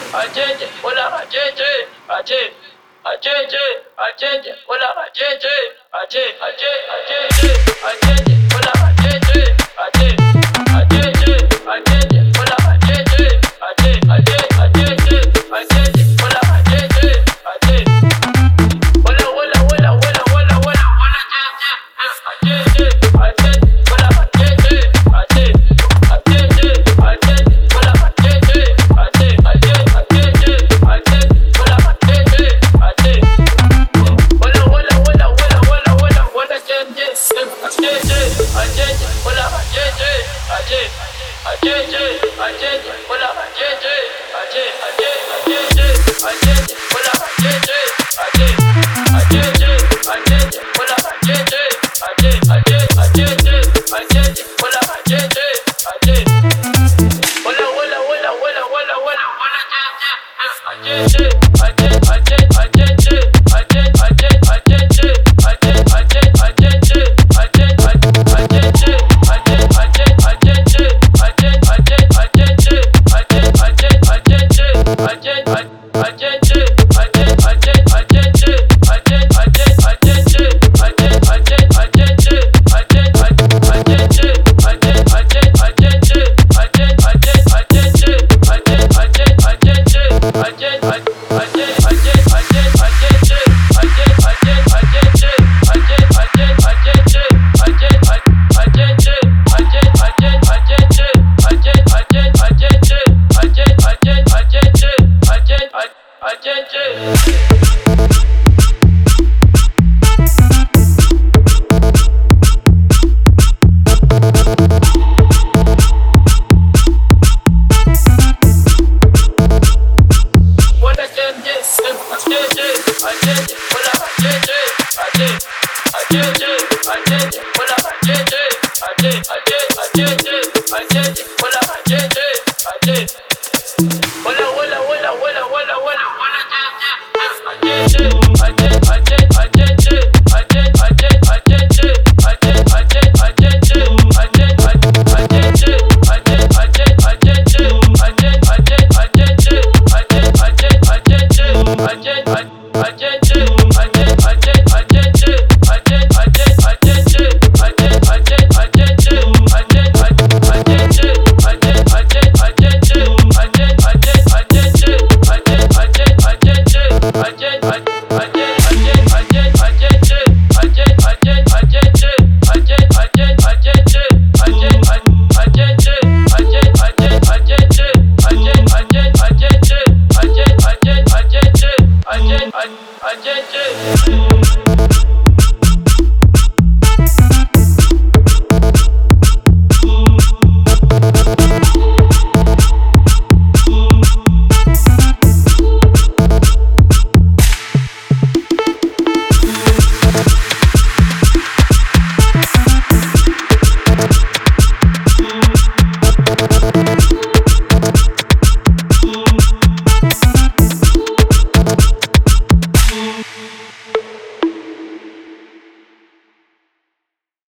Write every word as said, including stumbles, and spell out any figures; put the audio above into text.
ajeje, hola ajeje, aje, ajeje, ajeje, hola ajeje, aje, aje, ajeje, ajeje, hola ajeje, aje, ajeje, ajeje, hola ajeje, aje, aje, ajeje, ajeje, hola ajeje, aje, hola, hola, hola, hola, hola, hola, hola, ajeje, ajeje, hola ajeje, aje, ajeje, ajeje, hola ajeje, aje, aje, ajeje, aje, hola ajeje, aje, hola, hola, hola, hola, hola, hola, hola, ajeje, ajeje, ajeje, hola ajeje, aje, ajeje, ajeje, hola ajeje, aje, aje, ajeje, ajeje, hola ajeje, aje, ajeje, ajeje, hola ajeje, aje, aje, ajeje, ajeje, hola ajeje, aje, hola, hola, hola, hola, hola, hola, hola, ajeje, ajeje.